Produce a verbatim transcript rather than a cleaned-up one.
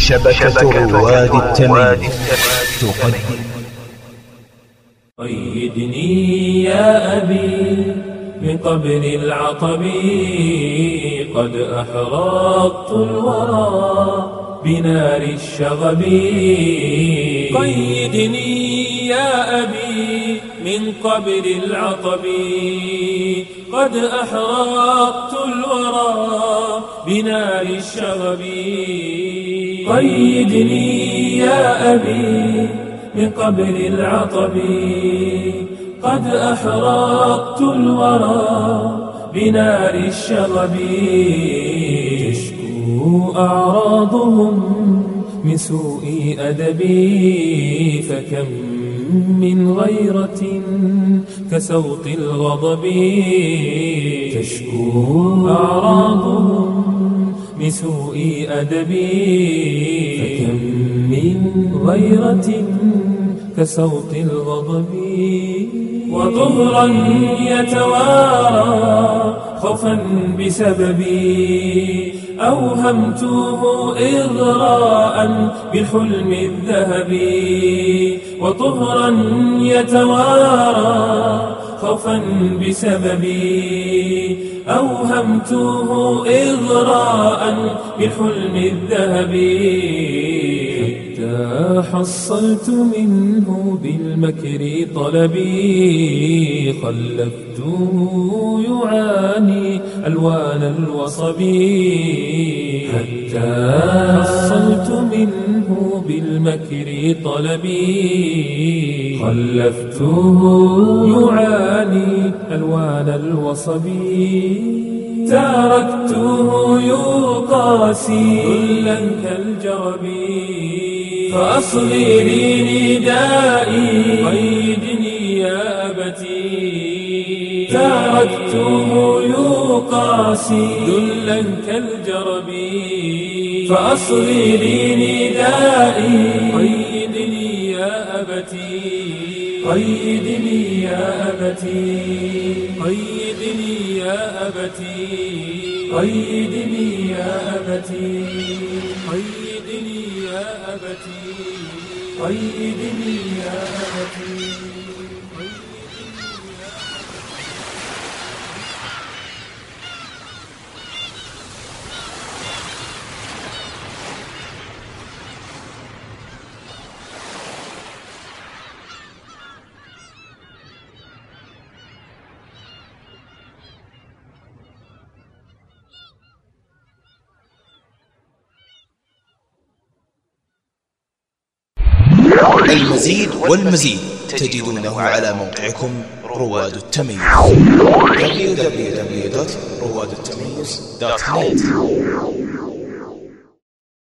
شبكة رواد التمييز تقدم. قيدني يا أبي من قبل العطب، قد أحرقت الورى بنار الشغب. قيدني يا أبي من قبل العطب، قد أحرقت الورى بنار الشغب. قيدني يا أبي من قبل العطب، قد أحرقت الورى بنار الشغب. تشكو أعراضهم من سوء أدبي، فكم من غيرة كسوط الغضب. تشكو أعراضهم من سوء أدبي، فكم من غيرة كسوط الغضب. وطهرا يتوارى خوفا بسببي، أوهمته إغراء بالحلم الذهبي. وطهرا يتوارى خوفا بسببي، أوهمته إغراء بالحلم الذهبي. حتى حصلت منه بالمكر طلبي، خلفته يعاني ألوان الوصب. حتى حصلت منه بالمكر طلبي، خلفته يعاني ألوان الوصب. تركته يقاسي ذلا كالجرب، فأصغي لي ندائي قيدني يا أبتي. تركته يقاسي ذلا كالجرب، فأصغي لي ندائي قيدني يا أبتي. قيدني يا أبتي، قيدني يا أبتي، قيدني يا أبتي، قيدني يا أبتي، قيدني يا أبتي. المزيد والمزيد تجدونه على موقعكم رواد التمييز دبليو دبليو دبليو دوت رواد التمييز دوت نت.